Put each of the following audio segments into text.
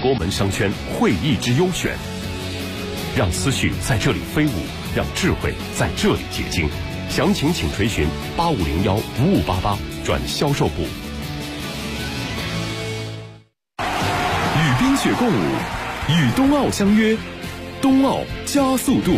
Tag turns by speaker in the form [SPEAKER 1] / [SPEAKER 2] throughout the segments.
[SPEAKER 1] 国门商圈会议之优选，让思绪在这里飞舞，让智慧在这里结晶。详情请垂询8501-5588转销售部。
[SPEAKER 2] 与冰雪共舞，与冬奥相约，冬奥加速度。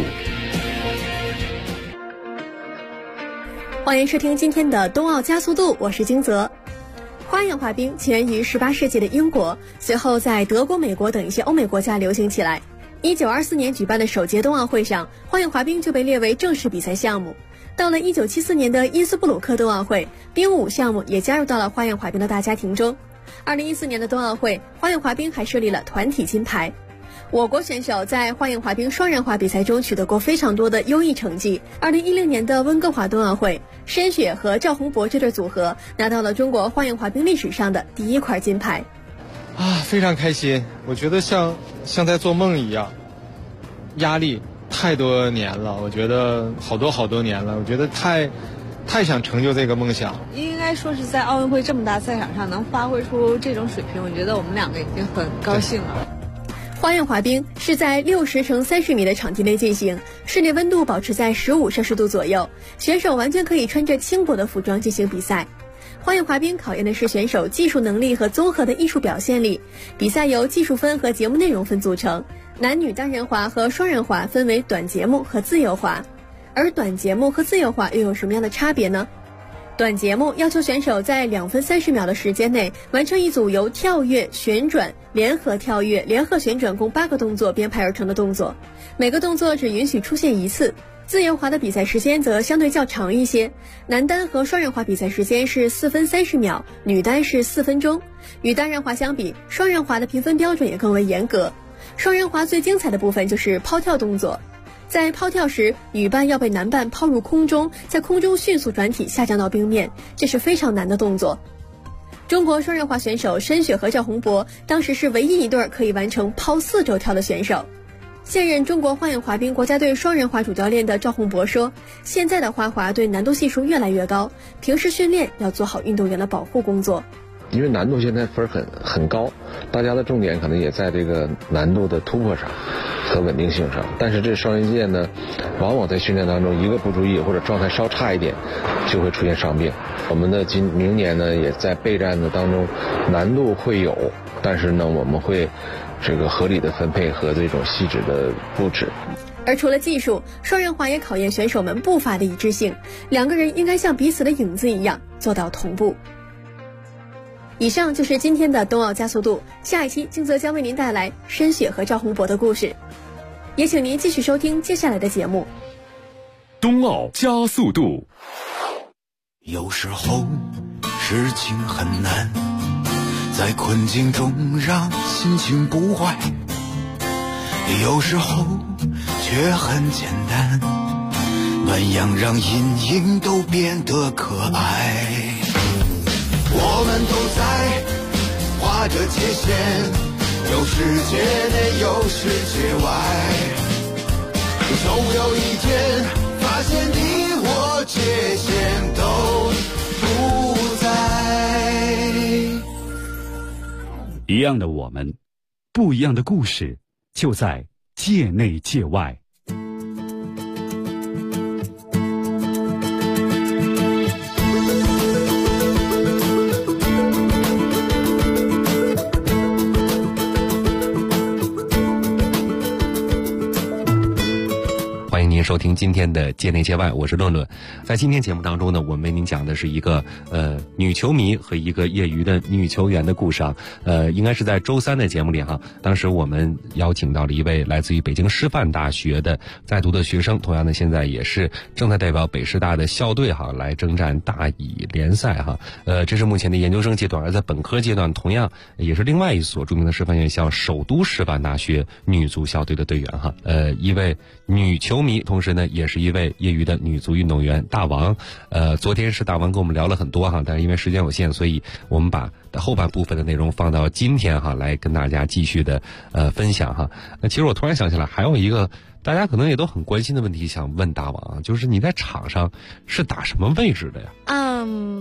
[SPEAKER 3] 欢迎收听今天的冬奥加速度，我是金泽。花样滑冰起源于18世纪的英国，随后在德国、美国等一些欧美国家流行起来。1924年举办的首届冬奥会上，花样滑冰就被列为正式比赛项目。到了1974年的因斯布鲁克冬奥会，冰舞项目也加入到了花样滑冰的大家庭中。2014年的冬奥会，花样滑冰还设立了团体金牌。我国选手在花样滑冰双人滑比赛中取得过非常多的优异成绩。2010年的温哥华冬奥会，申雪和赵宏博这对组合拿到了中国花样滑冰历史上的第一块金牌。
[SPEAKER 4] 非常开心，我觉得像在做梦一样，压力太多年了，我觉得好多年了，我觉得太想成就这个梦想。
[SPEAKER 5] 应该说是在奥运会这么大赛场上能发挥出这种水平，我觉得我们两个已经很高兴了。
[SPEAKER 3] 花样滑冰是在60×30米的场地内进行，室内温度保持在15摄氏度左右，选手完全可以穿着轻薄的服装进行比赛。花样滑冰考验的是选手技术能力和综合的艺术表现力。比赛由技术分和节目内容分组成，男女单人滑和双人滑分为短节目和自由滑。而短节目和自由滑又有什么样的差别呢？短节目要求选手在2分30秒的时间内完成一组由跳跃、旋转、联合跳跃、联合旋转共8个动作编排而成的动作，每个动作只允许出现一次。自由滑的比赛时间则相对较长一些，男单和双人滑比赛时间是4分30秒，女单是4分钟。与单人滑相比，双人滑的评分标准也更为严格。双人滑最精彩的部分就是抛跳动作。在抛跳时，女伴要被男伴抛入空中，在空中迅速转体下降到冰面，这是非常难的动作。中国双人滑选手申雪和赵宏博当时是唯一一对可以完成抛4轴跳的选手。现任中国花样滑冰国家队双人滑主教练的赵宏博说，现在的花滑对难度系数越来越高，平时训练要做好运动员的保护工作。
[SPEAKER 6] 因为难度现在分很高，大家的重点可能也在这个难度的突破上和稳定性上，但是这双人剑呢，往往在训练当中一个不注意或者状态稍差一点，就会出现伤病。我们的明年呢，也在备战的当中，难度会有，但是呢，我们会这个合理的分配和这种细致的布置。
[SPEAKER 3] 而除了技术，双人滑也考验选手们步伐的一致性，两个人应该像彼此的影子一样做到同步。以上就是今天的冬奥加速度，下一期金泽将为您带来申雪和赵宏博的故事，也请您继续收听接下来的节目。
[SPEAKER 2] 冬奥加速度。
[SPEAKER 7] 有时候事情很难，在困境中让心情不坏，有时候却很简单，暖阳让阴影都变得可爱。我们都在画着界限，有世界内有世界外，总有一天发现你我界限都不在。
[SPEAKER 2] 一样的我们，不一样的故事，就在界内界外。
[SPEAKER 8] 欢迎您收听今天的界内界外，我是论论。在今天节目当中呢，我们为您讲的是一个女球迷和一个业余的女球员的故事啊。应该是在周3的节目里哈，当时我们邀请到了一位来自于北京师范大学的在读的学生，同样呢现在也是正在代表北师大的校队哈来征战大乙联赛哈。这是目前的研究生阶段，而在本科阶段同样也是另外一所著名的师范院校首都师范大学女足校队的队员哈。一位女球迷，同时呢也是一位业余的女足运动员大王。昨天是大王跟我们聊了很多哈，但是因为时间有限，所以我们把后半部分的内容放到今天哈来跟大家继续的分享哈。其实我突然想起来还有一个大家可能也都很关心的问题想问大王啊，就是你在场上是打什么位置的呀？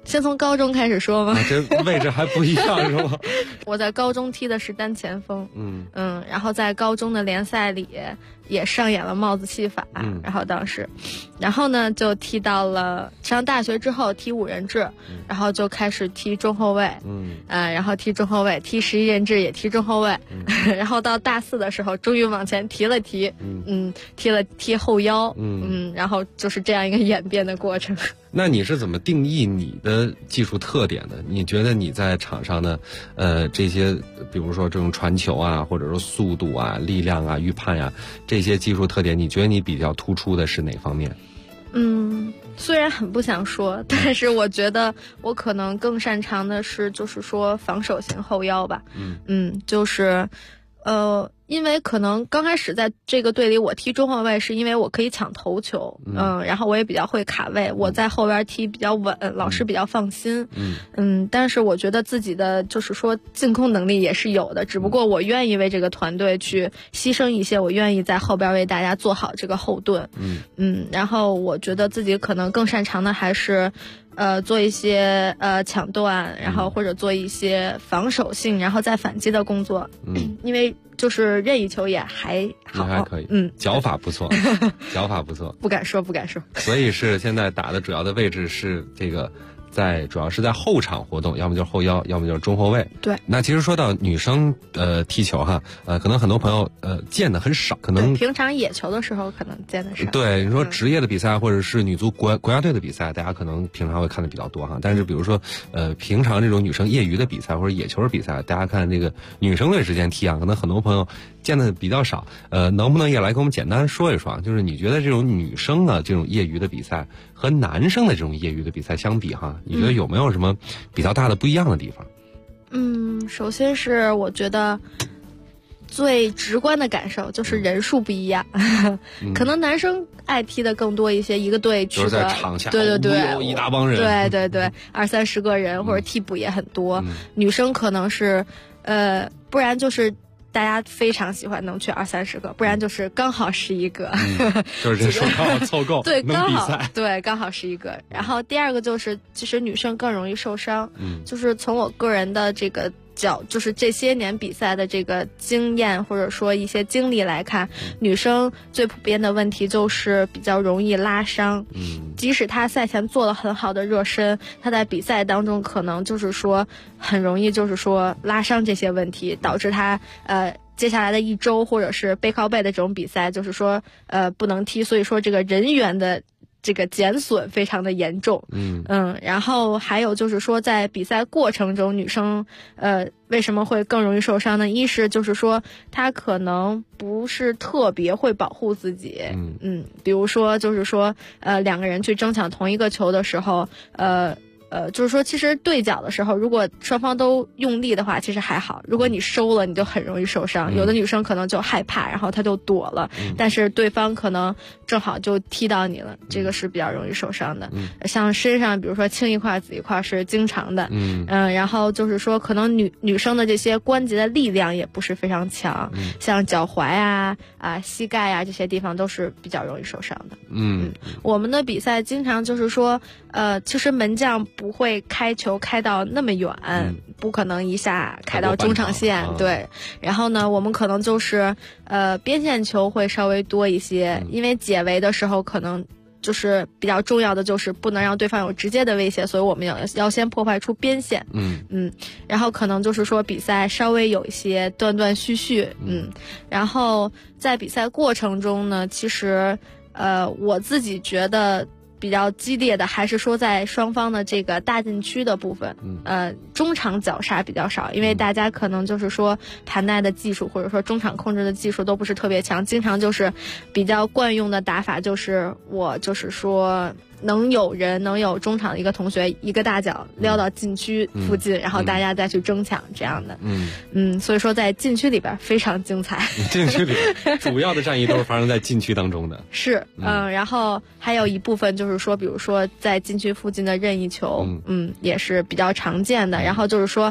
[SPEAKER 5] 先从高中开始说吗？
[SPEAKER 8] 这位置还不一样是吧？
[SPEAKER 5] 我在高中踢的是单前锋，然后在高中的联赛里也上演了帽子戏法，然后当时，然后呢就踢到了上大学之后踢5人制，然后就开始踢中后卫，然后踢中后卫，踢11人制也踢中后卫，然后到大4的时候终于往前踢了踢，踢后腰，然后就是这样一个演变的过程。
[SPEAKER 8] 那你是怎么定义你的技术特点的？你觉得你在场上的这些，比如说这种传球啊，或者说速度啊、力量啊、预判呀，这些技术特点，你觉得你比较突出的是哪方面？
[SPEAKER 5] 虽然很不想说，但是我觉得我可能更擅长的是，就是说防守型后腰吧。就是因为可能刚开始在这个队里我踢中后卫是因为我可以抢头球，然后我也比较会卡位，我在后边踢比较稳，老师比较放心。但是我觉得自己的就是说进攻能力也是有的，只不过我愿意为这个团队去牺牲一些，我愿意在后边为大家做好这个后盾。然后我觉得自己可能更擅长的还是做一些抢断，然后或者做一些防守性然后再反击的工作。因为就是任意球也还好，
[SPEAKER 8] 还可以，脚法不错，脚法不错，
[SPEAKER 5] 不敢说。
[SPEAKER 8] 所以是现在打的主要的位置是这个。主要是在后场活动，要么就是后腰，要么就是中后卫。
[SPEAKER 5] 对。
[SPEAKER 8] 那其实说到女生踢球哈，可能很多朋友见的很少，可能
[SPEAKER 5] 平常野球的时候可能见的少。
[SPEAKER 8] 对，你说职业的比赛或者是女足国家队的比赛，大家可能平常会看的比较多哈。但是比如说平常这种女生业余的比赛或者野球的比赛，大家看这个女生队之间踢啊，可能很多朋友见的比较少。能不能也来给我们简单说一说，就是你觉得这种女生的这种业余的比赛和男生的这种业余的比赛相比哈？你觉得有没有什么比较大的不一样的地方？
[SPEAKER 5] 首先是我觉得最直观的感受就是人数不一样，可能男生爱踢的更多一些，一个队去
[SPEAKER 8] 就是在场下
[SPEAKER 5] 对
[SPEAKER 8] 一大帮人，
[SPEAKER 5] 对20-30个人，或者替补也很多。女生可能是不然就是大家非常喜欢能去20-30个，不然就是刚好11个，
[SPEAKER 8] 就是人数刚好凑够，
[SPEAKER 5] 对，
[SPEAKER 8] 能比赛，
[SPEAKER 5] 对，刚好11个。然后第二个就是，其实女生更容易受伤，就是从我个人的这个就是这些年比赛的这个经验或者说一些经历来看，女生最普遍的问题就是比较容易拉伤。即使她赛前做了很好的热身，她在比赛当中可能就是说很容易就是说拉伤这些问题，导致她接下来的1周或者是背靠背的这种比赛就是说不能踢，所以说这个人员的这个减损非常的严重。然后还有就是说在比赛过程中女生为什么会更容易受伤呢？一是就是说她可能不是特别会保护自己，比如说就是说2个人去争抢同一个球的时候，就是说其实对角的时候如果双方都用力的话其实还好，如果你收了你就很容易受伤。有的女生可能就害怕，然后她就躲了，但是对方可能正好就踢到你了，这个是比较容易受伤的。像身上比如说青一块紫一块是经常的。然后就是说可能女生的这些关节的力量也不是非常强，像脚踝啊膝盖啊这些地方都是比较容易受伤的。我们的比赛经常就是说其实门将不会开球开到那么远，不可能一下开到中场线，对。然后呢我们可能就是边线球会稍微多一些，因为解围的时候可能就是比较重要的就是不能让对方有直接的威胁，所以我们要先破坏出边线。然后可能就是说比赛稍微有一些断断续续。然后在比赛过程中呢，其实我自己觉得比较激烈的还是说在双方的这个大禁区的部分，中场绞杀比较少，因为大家可能就是说盘带的技术或者说中场控制的技术都不是特别强，经常就是比较惯用的打法就是我就是说能有中场的一个同学一个大脚撩到禁区附近，然后大家再去争抢这样的。所以说在禁区里边非常精彩。
[SPEAKER 8] 禁区里主要的战役都是发生在禁区当中的。
[SPEAKER 5] 是，然后还有一部分就是说比如说在禁区附近的任意球，也是比较常见的。然后就是说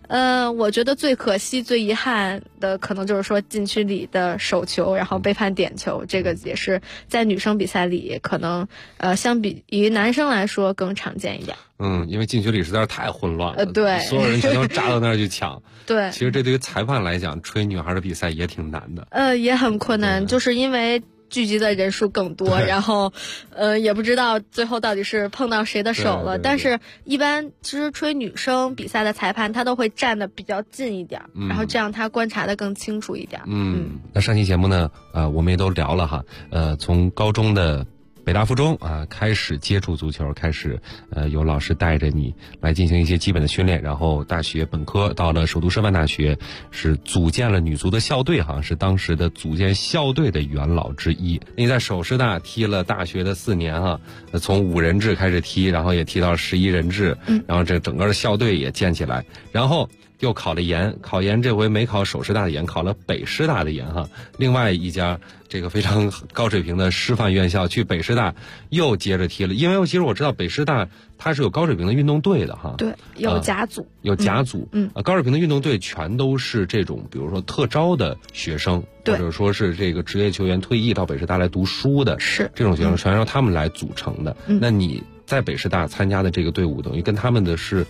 [SPEAKER 5] 我觉得最可惜、最遗憾的，可能就是说禁区里的手球，然后被判点球，这个也是在女生比赛里可能相比于男生来说更常见一点。
[SPEAKER 8] 因为禁区里实在是太混乱了，
[SPEAKER 5] 对，
[SPEAKER 8] 所有人全都扎到那儿去抢。
[SPEAKER 5] 对，
[SPEAKER 8] 其实这对于裁判来讲，吹女孩的比赛也挺难的。
[SPEAKER 5] 也很困难，就是因为聚集的人数更多，然后，也不知道最后到底是碰到谁的手了。但是，一般其实吹女生比赛的裁判，他都会站得比较近一点，然后这样他观察得更清楚一点。
[SPEAKER 8] 那上期节目呢，我们也都聊了哈，从高中的北大附中开始接触足球，开始有老师带着你来进行一些基本的训练，然后大学本科到了首都师范大学，是组建了女足的校队，好像是当时的组建校队的元老之一。你在首师大踢了大学的4年从5人制开始踢，然后也踢到11人制，然后这整个的校队也建起来，然后又考了研，考研这回没考首师大的研，考了北师大的研另外一家这个非常高水平的师范院校，去北师大又接着踢了。因为其实我知道北师大它是有高水平的运动队的
[SPEAKER 5] 对，有甲组，
[SPEAKER 8] 有甲组，高水平的运动队全都是这种比如说特招的学生，或者说是这个职业球员退役到北师大来读书的，
[SPEAKER 5] 是
[SPEAKER 8] 这种学生全让他们来组成的。那你在北师大参加的这个队伍，等于跟他们的是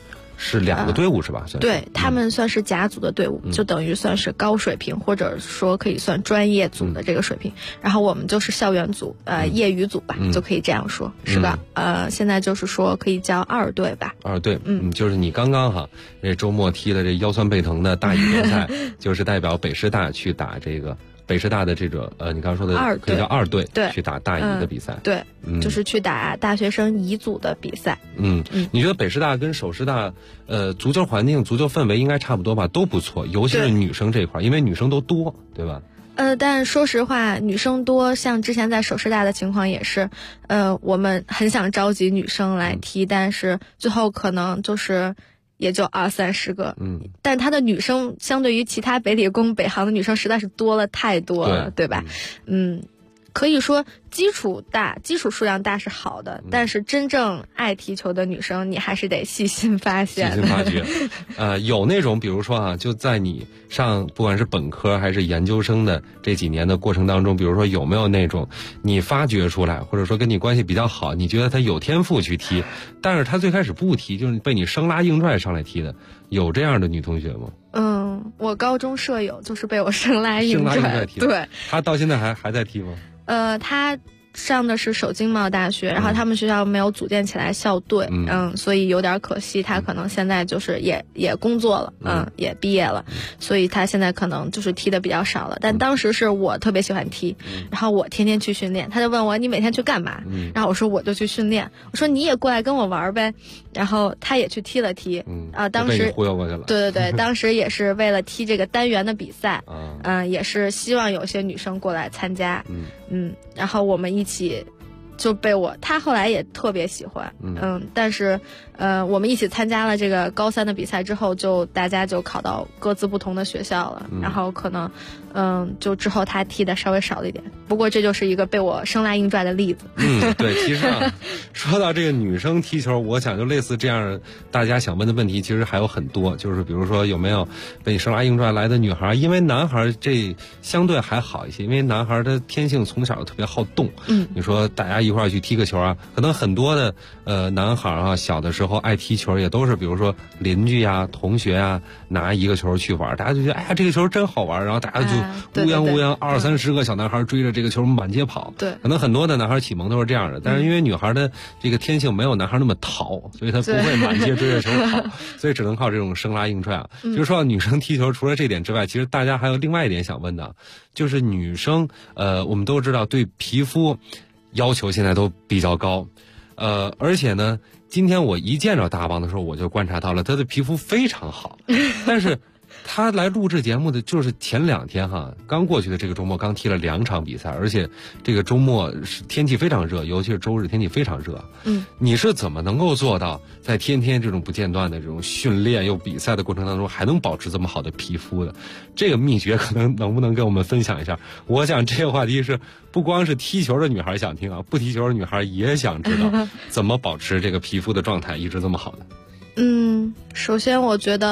[SPEAKER 8] 2个队伍是吧？
[SPEAKER 5] 对，他们算是甲组的队伍，就等于算是高水平，或者说可以算专业组的这个水平。然后我们就是校园组，业余组吧，就可以这样说，是吧？现在就是说可以叫2队吧。2
[SPEAKER 8] 队，就是你刚刚这周末踢的这腰酸背疼的大乙联赛，就是代表北师大去打这个。北师大的这个你刚刚说的可以叫2队，
[SPEAKER 5] 对，
[SPEAKER 8] 去打大乙的比赛，
[SPEAKER 5] 对，就是去打大学生乙组的比赛。
[SPEAKER 8] 你觉得北师大跟首师大足球环境、足球氛围应该差不多吧？都不错，尤其是女生这一块，因为女生都多，对吧？
[SPEAKER 5] 但说实话，女生多，像之前在首师大的情况也是，我们很想召集女生来踢，但是最后可能就是也就20-30个，但他的女生相对于其他北理工、北航的女生实在是多了太多了， 对吧？可以说基础数量大是好的，但是真正爱踢球的女生，你还是得细心发现。
[SPEAKER 8] 细心发掘。有那种比如说就在你上不管是本科还是研究生的这几年的过程当中，比如说有没有那种你发掘出来，或者说跟你关系比较好，你觉得她有天赋去踢，但是她最开始不踢，就是被你生拉硬拽上来踢的，有这样的女同学吗？
[SPEAKER 5] 我高中舍友就是被我生拉硬拽
[SPEAKER 8] 踢的。对，她到现在还在踢吗？
[SPEAKER 5] 他上的是首经贸大学，然后他们学校没有组建起来校队，所以有点可惜。他可能现在就是也工作了，也毕业了，所以他现在可能就是踢的比较少了。但当时是我特别喜欢踢，然后我天天去训练，他就问我你每天去干嘛？然后我说我就去训练，我说你也过来跟我玩呗，然后他也去踢了踢，当时
[SPEAKER 8] 忽悠过去了。
[SPEAKER 5] 对，当时也是为了踢这个单元的比赛，也是希望有些女生过来参加，然后我们一起就被他后来也特别喜欢，但是我们一起参加了这个高3的比赛之后，就大家就考到各自不同的学校了，然后可能就之后他踢的稍微少了一点，不过这就是一个被我生拉硬拽的例子。
[SPEAKER 8] 对，其实说到这个女生踢球，我想就类似这样大家想问的问题，其实还有很多，就是比如说有没有被你生拉硬拽来的女孩，因为男孩这相对还好一些，因为男孩的天性从小特别好动，你说大家一块儿去踢个球可能很多的男孩小的时候爱踢球也都是比如说邻居同学拿一个球去玩，大家就觉得哎呀这个球真好玩，然后大家就乌泱20-30个小男孩追着这个球满街跑。
[SPEAKER 5] 对，
[SPEAKER 8] 可能很多的男孩启蒙都是这样的，但是因为女孩的这个天性没有男孩那么淘，所以她不会满街追着球跑，所以只能靠这种生拉硬拽就是说女生踢球除了这点之外，其实大家还有另外一点想问的，就是女生我们都知道对皮肤要求现在都比较高，而且呢今天我一见着大王的时候，我就观察到了他的皮肤非常好，但是他来录制节目的就是前2天刚过去的这个周末刚踢了2场比赛，而且这个周末是天气非常热，尤其是周日天气非常热。你是怎么能够做到在天天这种不间断的这种训练又比赛的过程当中，还能保持这么好的皮肤的？这个秘诀可能不能跟我们分享一下？我想这个话题是不光是踢球的女孩想听不踢球的女孩也想知道怎么保持这个皮肤的状态一直这么好的。
[SPEAKER 5] 首先我觉得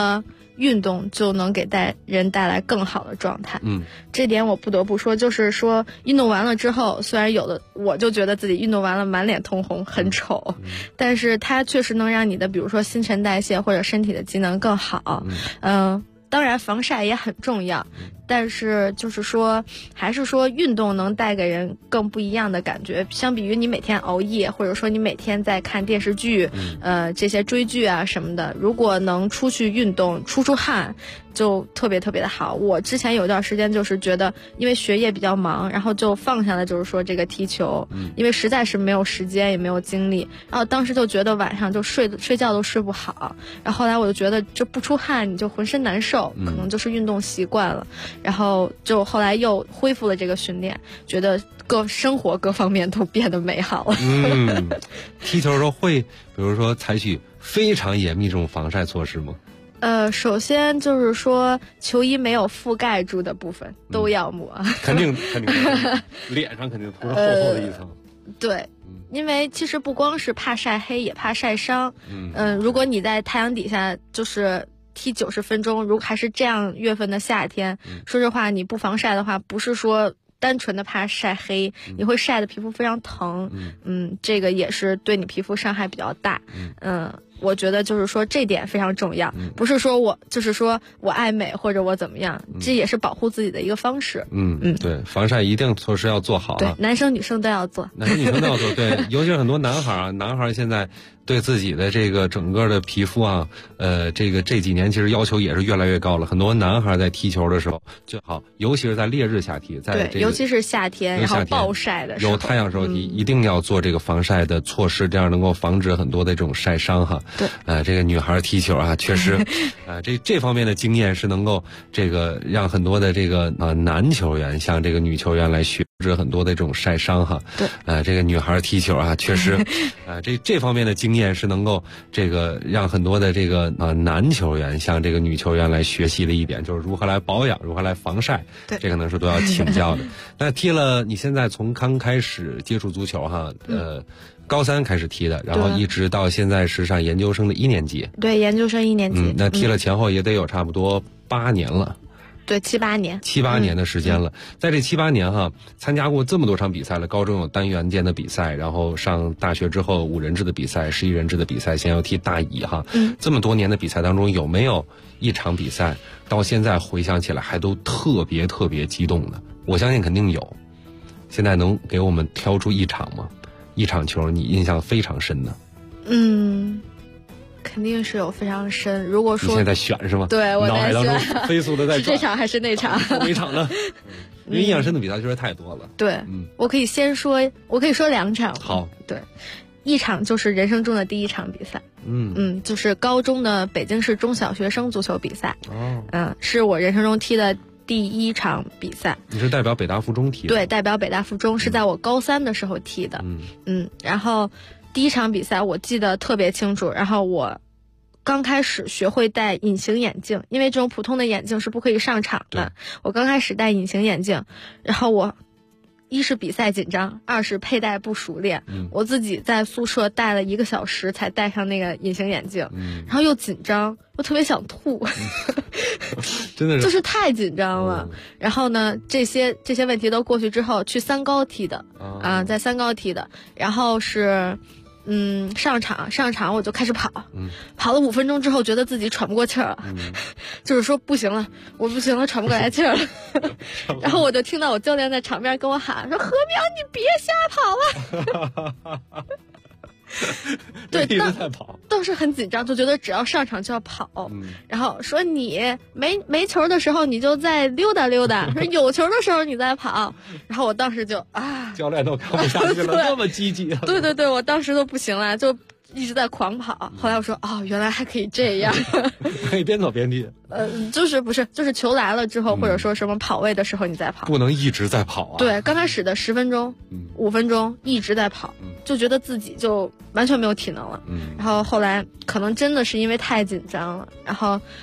[SPEAKER 5] 运动就能给人带来更好的状态。这点我不得不说，就是说运动完了之后，虽然有的我就觉得自己运动完了满脸通红很丑，但是它确实能让你的比如说新陈代谢或者身体的机能更好。当然防晒也很重要，但是就是说还是说运动能带给人更不一样的感觉，相比于你每天熬夜，或者说你每天在看电视剧，这些追剧啊什么的，如果能出去运动出汗就特别特别的好。我之前有段时间就是觉得因为学业比较忙，然后就放下了就是说这个踢球，因为实在是没有时间也没有精力，然后当时就觉得晚上就睡觉都睡不好，然后后来我就觉得这不出汗你就浑身难受，可能就是运动习惯了，然后就后来又恢复了这个训练，觉得生活各方面都变得美好了。
[SPEAKER 8] 踢球的时候会比如说采取非常严密这种防晒措施吗？
[SPEAKER 5] 首先就是说球衣没有覆盖住的部分都要抹，
[SPEAKER 8] 肯定脸上肯定涂厚厚的一层。
[SPEAKER 5] 对，因为其实不光是怕晒黑，也怕晒伤。如果你在太阳底下就是踢90分钟，如果还是这样月份的夏天，说实话你不防晒的话，不是说单纯的怕晒黑，你会晒的皮肤非常疼。这个也是对你皮肤伤害比较大。我觉得就是说这点非常重要，不是说我就是说我爱美或者我怎么样，这也是保护自己的一个方式。
[SPEAKER 8] 对，防晒一定措施要做好。
[SPEAKER 5] 对，男生女生都要做。
[SPEAKER 8] 男生女生都要做。对，尤其是很多男孩现在对自己的这个整个的皮肤啊，这几年其实要求也是越来越高了。很多男孩在踢球的时候最好，尤其是在烈日下踢，在
[SPEAKER 5] 对，尤其是夏天，然后暴晒的时候，
[SPEAKER 8] 有太阳的时候，一定要做这个防晒的措施，这样能够防止很多的这种晒伤哈。
[SPEAKER 5] 对，
[SPEAKER 8] 这个女孩踢球啊，确实，这方面的经验是能够这个让很多的这个男球员向这个女球员来学制很多的这种晒伤哈。
[SPEAKER 5] 对，
[SPEAKER 8] 这个女孩踢球啊，确实，这方面的经验是能够这个让很多的这个男球员向这个女球员来学习的一点，就是如何来保养，如何来防晒。
[SPEAKER 5] 对，
[SPEAKER 8] 这可能是都要请教的。那踢了，你现在从刚开始接触足球哈，高3开始踢的，然后一直到现在是上研究生的1年级。
[SPEAKER 5] 对，研究生1年级。
[SPEAKER 8] 那踢了前后也得有差不多8年了。
[SPEAKER 5] 对，7、8年。
[SPEAKER 8] 7、8年的时间了。在这7、8年哈，参加过这么多场比赛了，高中有单元间的比赛，然后上大学之后5人制的比赛、11人制的比赛，现在要踢大乙哈。这么多年的比赛当中，有没有一场比赛到现在回想起来还都特别特别激动的？我相信肯定有。现在能给我们挑出一场吗？一场球你印象非常深的？
[SPEAKER 5] 肯定是有非常深。如果说
[SPEAKER 8] 你现在选是吗？
[SPEAKER 5] 对，我在选，
[SPEAKER 8] 脑海当中飞速的在
[SPEAKER 5] 是这场还是那场？
[SPEAKER 8] 哪场呢？因为印象深的比赛确实太多了。
[SPEAKER 5] 对，我可以说2场。
[SPEAKER 8] 好，
[SPEAKER 5] 对，一场就是人生中的第一场比赛。就是高中的北京市中小学生足球比赛。是我人生中踢的第一场比赛。
[SPEAKER 8] 你是代表北大附中踢的？
[SPEAKER 5] 对，代表北大附中，是在我高3的时候踢的。然后第一场比赛我记得特别清楚，然后我刚开始学会戴隐形眼镜，因为这种普通的眼镜是不可以上场的。我刚开始戴隐形眼镜，然后我一是比赛紧张，二是佩戴不熟练。我自己在宿舍戴了1个小时才戴上那个隐形眼镜，然后又紧张，又特别想吐，
[SPEAKER 8] 真的是
[SPEAKER 5] 就是太紧张了。然后呢，这些问题都过去之后，去3高踢的在3高踢的，然后是上场我就开始跑，跑了5分钟之后，觉得自己喘不过气儿了，就是说不行了，我不行了，喘不过来气儿了。然后我就听到我教练在场边跟我喊说：“禾苗，你别瞎跑了。”对，当时很紧张，就觉得只要上场就要跑。然后说你没球的时候你就再溜达溜达，说有球的时候你再跑。然后我当时就
[SPEAKER 8] 教练都看不下去了，那么积极。
[SPEAKER 5] 对，我当时都不行了，就一直在狂跑。后来我说原来还可以这样，
[SPEAKER 8] 可以边走边踢。
[SPEAKER 5] 就是球来了之后，或者说什么跑位的时候你再跑，
[SPEAKER 8] 不能一直在跑啊。
[SPEAKER 5] 对，刚开始的10分钟、5分钟一直在跑，就觉得自己就完全没有体能了。然后后来可能真的是因为太紧张了，然后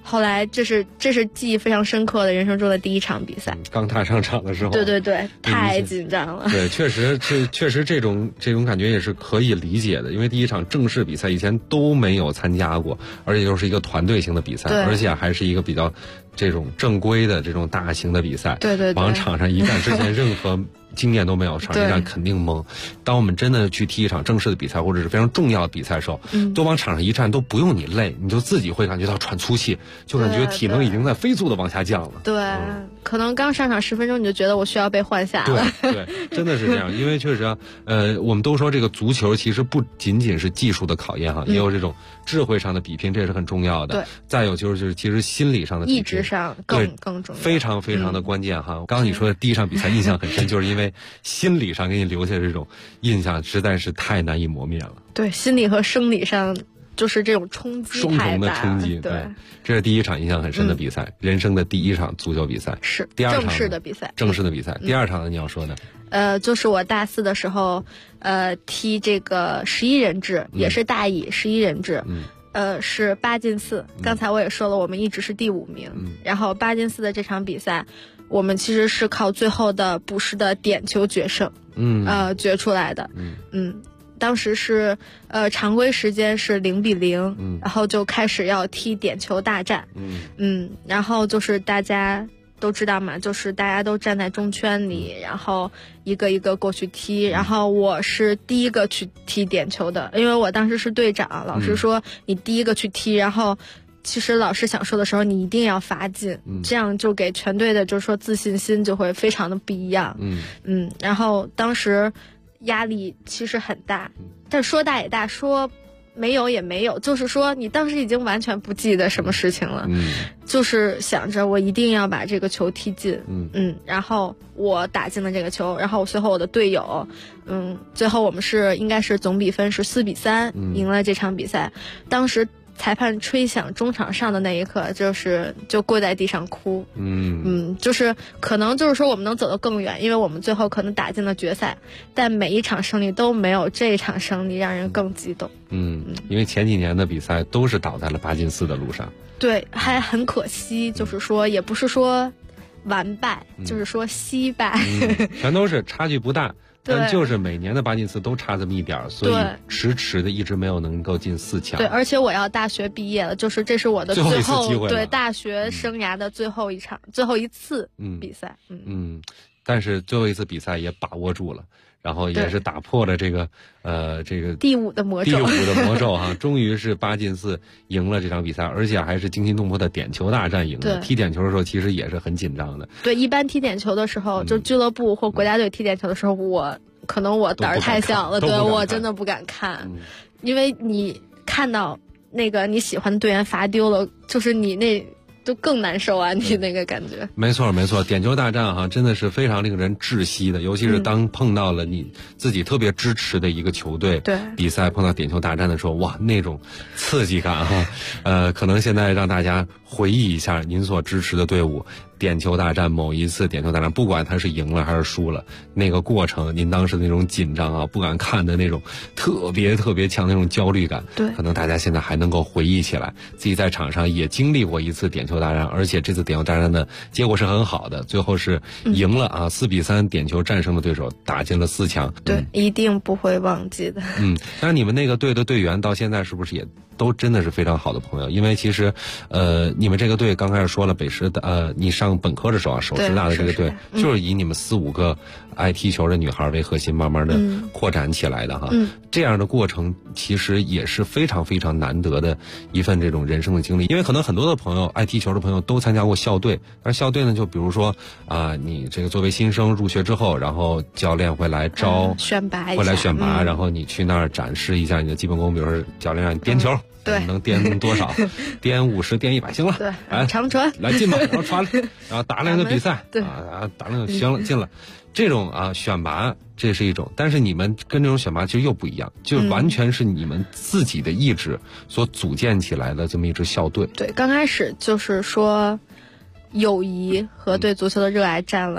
[SPEAKER 5] 后来这是记忆非常深刻的人生中的第一场比赛。
[SPEAKER 8] 刚踏上场的时候，
[SPEAKER 5] 对，太紧张了。
[SPEAKER 8] 对，确实这种感觉也是可以理解的，因为第一场正式比赛以前都没有参加过，而且又是一个团队性的比赛，而且还是一个比较这种正规的这种大型的比赛。
[SPEAKER 5] 对，
[SPEAKER 8] 往场上一站之前任何经验都没有，场一站肯定懵。当我们真的去踢一场正式的比赛或者是非常重要的比赛的时候，都往场上一站都不用你累，你就自己会感觉到喘粗气，就感觉体能已经在飞速的往下降了。
[SPEAKER 5] 对，可能刚上场10分钟你就觉得我需要被换下了。
[SPEAKER 8] 对，真的是这样。因为确实我们都说这个足球其实不仅仅是技术的考验也有这种智慧上的比拼，这也是很重要的。
[SPEAKER 5] 对，
[SPEAKER 8] 再有就是其实心理上的比拼，
[SPEAKER 5] 意志上更重要，
[SPEAKER 8] 非常非常的关键刚刚你说的第一场比赛印象很深，就是因为心理上给你留下这种印象实在是太难以磨灭了。
[SPEAKER 5] 对，心理和生理上就是这种冲击
[SPEAKER 8] 双重的冲击。
[SPEAKER 5] 对，
[SPEAKER 8] 这是第一场印象很深的比赛，人生的第一场足球比赛。
[SPEAKER 5] 是
[SPEAKER 8] 第二场
[SPEAKER 5] 正式的比赛。
[SPEAKER 8] 第二场呢，你要说呢？
[SPEAKER 5] 就是我大4的时候，踢这个11人制，也是大乙11人制。是8进4。刚才我也说了，我们一直是第5名。然后8进4的这场比赛，我们其实是靠最后的补时的点球决胜，决出来的。当时是常规时间是0-0，然后就开始要踢点球大战。然后就是大家都知道嘛，就是大家都站在中圈里，然后一个一个过去踢，然后我是第一个去踢点球的，因为我当时是队长，老师说你第一个去踢，然后其实老师想说的时候你一定要罚进，这样就给全队的就是说自信心就会非常的不一样。然后当时压力其实很大，但说大也大，说没有也没有，就是说你当时已经完全不记得什么事情了，就是想着我一定要把这个球踢进。然后我打进了这个球，然后随后我的队友，最后我们应该是总比分是4-3赢了这场比赛。当时裁判吹响中场上的那一刻，就跪在地上哭。就是可能就是说我们能走得更远，因为我们最后可能打进了决赛，但每一场胜利都没有这一场胜利让人更激动。
[SPEAKER 8] 因为前几年的比赛都是倒在了8进4的路上。
[SPEAKER 5] 对，还很可惜，就是说也不是说完败，就是说惜败，
[SPEAKER 8] 全都是差距不大。但就是每年的8进4都差这么一点，所以迟的一直没有能够进4强。
[SPEAKER 5] 对，而且我要大学毕业了，就是这是我的最后
[SPEAKER 8] 一次机会，
[SPEAKER 5] 对大学生涯的最后一次比赛。
[SPEAKER 8] 但是最后一次比赛也把握住了，然后也是打破了这个
[SPEAKER 5] 第5的魔咒
[SPEAKER 8] 终于是8进4赢了这场比赛，而且还是惊心动魄的点球大战赢了。踢点球的时候其实也是很紧张的。
[SPEAKER 5] 对，一般踢点球的时候，就俱乐部或国家队踢点球的时候，我胆儿太小了，对，我真的不敢看，因为你看到那个你喜欢的队员罚丢了，就是你那就更难受啊，你那个感觉。
[SPEAKER 8] 没错，点球大战真的是非常令人窒息的，尤其是当碰到了你自己特别支持的一个球队，比赛碰到点球大战的时候，哇，那种刺激感可能现在让大家回忆一下您所支持的队伍点球大战，某一次点球大战，不管他是赢了还是输了，那个过程您当时那种紧张不敢看的那种特别强的那种焦虑感，可能大家现在还能够回忆起来，自己在场上也经历过一次点球大战，而且这次点球大战的结果是很好的，最后是赢了4-3点球战胜了对手，打进了4强。
[SPEAKER 5] 对，一定不会忘记的。
[SPEAKER 8] 但是你们那个队的队员到现在是不是也都真的是非常好的朋友？因为其实你们这个队刚开始说了，北师的你上本科的时候首师大的这个队就是以你们4-5个爱踢球的女孩为核心，慢慢的扩展起来的这样的过程其实也是非常难得的一份这种人生的经历。因为可能很多的朋友爱踢球的朋友都参加过校队，而校队呢，就比如说你这个作为新生入学之后，然后教练会来
[SPEAKER 5] 选拔一下，
[SPEAKER 8] 会来选拔，然后你去那儿展示一下你的基本功，比如说教练让你颠球，能颠多少？颠50，颠100，行了，
[SPEAKER 5] 对，长传
[SPEAKER 8] 来进吧，然后传了，然后打2个比赛，打2个行了，进了。这种选拔这是一种，但是你们跟这种选拔其实又不一样，就完全是你们自己的意志所组建起来的这么一支校队。
[SPEAKER 5] 对，刚开始就是说友谊和对足球的热爱占了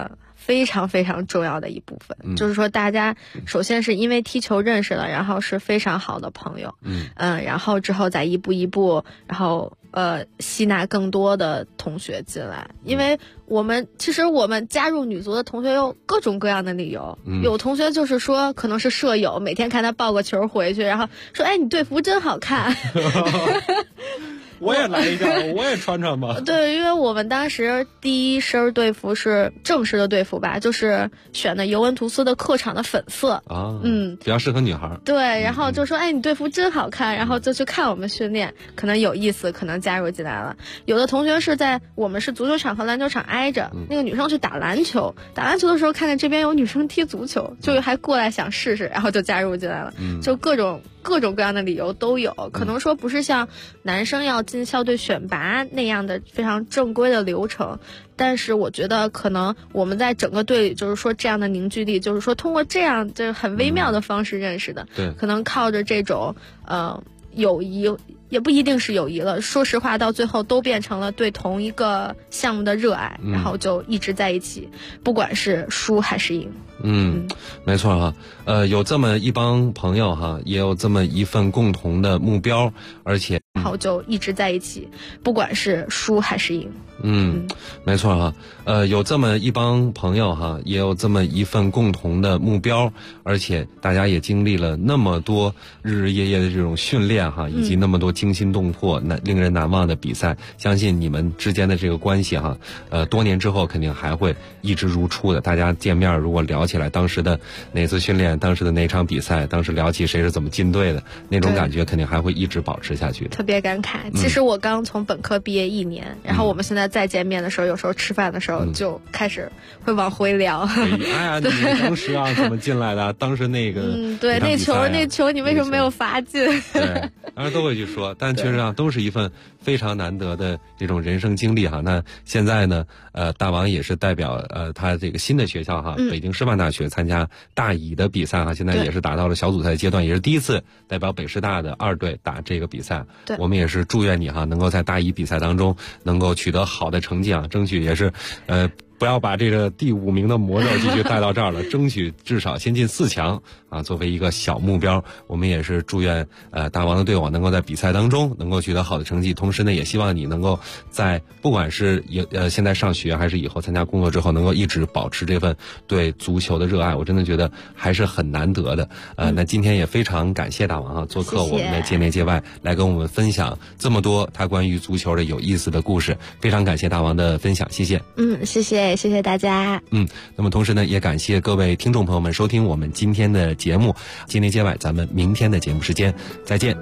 [SPEAKER 5] 非常非常重要的一部分。就是说大家首先是因为踢球认识了，然后是非常好的朋友，然后之后再一步一步，然后吸纳更多的同学进来。因为其实我们加入女足的同学有各种各样的理由，有同学就是说可能是舍友，每天看他抱个球回去，然后说哎你队服真好看
[SPEAKER 8] 我也来一件，我也穿穿吧。
[SPEAKER 5] 对，因为我们当时第一身队服是正式的队服吧，就是选的尤文图斯的客场的粉色
[SPEAKER 8] 啊，比较适合女孩。
[SPEAKER 5] 对，然后就说哎你队服真好看，然后就去看我们训练，可能有意思，可能加入进来了。有的同学是我们是足球场和篮球场挨着，那个女生去打篮球的时候看见这边有女生踢足球，就还过来想试试，然后就加入进来了。就各种各样的理由都有，可能说不是像男生要进校队选拔那样的非常正规的流程，但是我觉得可能我们在整个队里就是说这样的凝聚力，就是说通过这样就是很微妙的方式认识的，
[SPEAKER 8] 对，
[SPEAKER 5] 可能靠着这种友谊，也不一定是友谊了，说实话到最后都变成了对同一个项目的热爱，然后就一直在一起，不管是输还是赢。
[SPEAKER 8] 没错哈，有这么一帮朋友哈，也有这么一份共同的目标，而且
[SPEAKER 5] 然后就一直在一起，不管是输还是赢。
[SPEAKER 8] 没错哈，有这么一帮朋友哈，也有这么一份共同的目标，而且大家也经历了那么多日日夜夜的这种训练哈，以及那么多惊心动魄、令人难忘的比赛，相信你们之间的这个关系哈，多年之后肯定还会一直如初的。大家见面如果聊起来当时的哪次训练，当时的哪场比赛，当时聊起谁是怎么进队的，那种感觉肯定还会一直保持下去的。
[SPEAKER 5] 特别感慨。其实我刚从本科毕业1年，然后我们现在再见面的时候，有时候吃饭的时候就开始会往回聊。
[SPEAKER 8] 哎呀，你当时啊怎么进来的？当时那个
[SPEAKER 5] 对，那球你为什么没有罚进？
[SPEAKER 8] 对，当然都会去说，但确实啊，都是一份非常难得的这种人生经历哈。那现在呢，大王也是代表他这个新的学校哈，北京师范大学参加大乙的比赛哈，现在也是打到了小组赛阶段，也是第一次代表北师大的2队打这个比赛。
[SPEAKER 5] 对，
[SPEAKER 8] 我们也是祝愿你哈，能够在大乙比赛当中能够取得好的成绩啊，争取也是不要把这个第5名的魔咒继续带到这儿了，争取至少先进4强啊，作为一个小目标。我们也是祝愿大王的队伍能够在比赛当中能够取得好的成绩，同时呢也希望你能够在不管是现在上学还是以后参加工作之后，能够一直保持这份对足球的热爱，我真的觉得还是很难得的。那今天也非常感谢大王啊做客我们的界内界外，来跟我们分享这么多他关于足球的有意思的故事，非常感谢大王的分享，谢谢。
[SPEAKER 5] 谢谢大家。
[SPEAKER 8] 那么同时呢也感谢各位听众朋友们收听我们今天的节目，界内界外咱们明天的节目时间再见。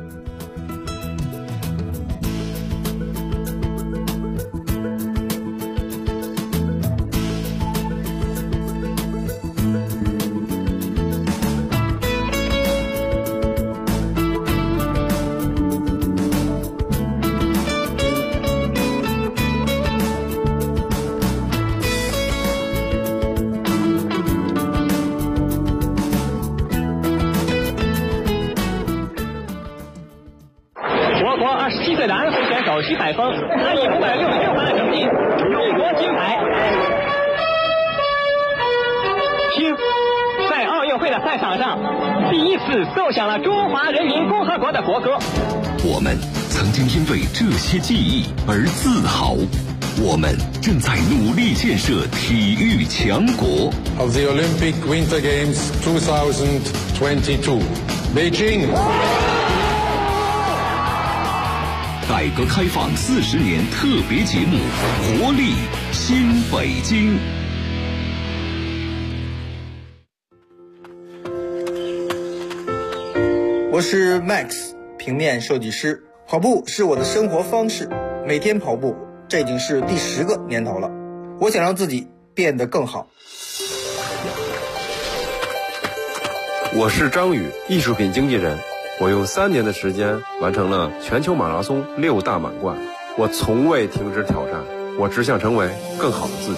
[SPEAKER 9] 27岁的安徽选手徐海峰，他以566分的成绩勇夺金牌。听，在奥运会的赛场上，第一次奏响了中华人民共和国的国歌。
[SPEAKER 1] 我们曾经因为这些记忆而自豪，我们正在努力建设体育强国。
[SPEAKER 10] Of the Olympic Winter Games 2022, Beijing。
[SPEAKER 1] 改革开放40年特别节目《活力新北京》。
[SPEAKER 11] 我是 Max， 平面设计师。跑步是我的生活方式，每天跑步，这已经是第10个年头了。我想让自己变得更好。
[SPEAKER 12] 我是张宇，艺术品经纪人。我用3年的时间完成了全球马拉松6大满贯，我从未停止挑战，我只想成为更好的自己。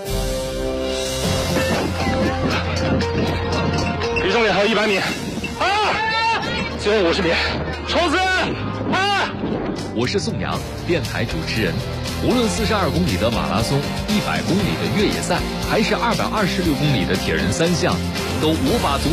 [SPEAKER 13] 离终点还有100米，最后50米，冲刺！ 我是宋阳，电台主持人。无论42公里的马拉松、100公里的越野赛，还是226公里的铁人三项，都无法阻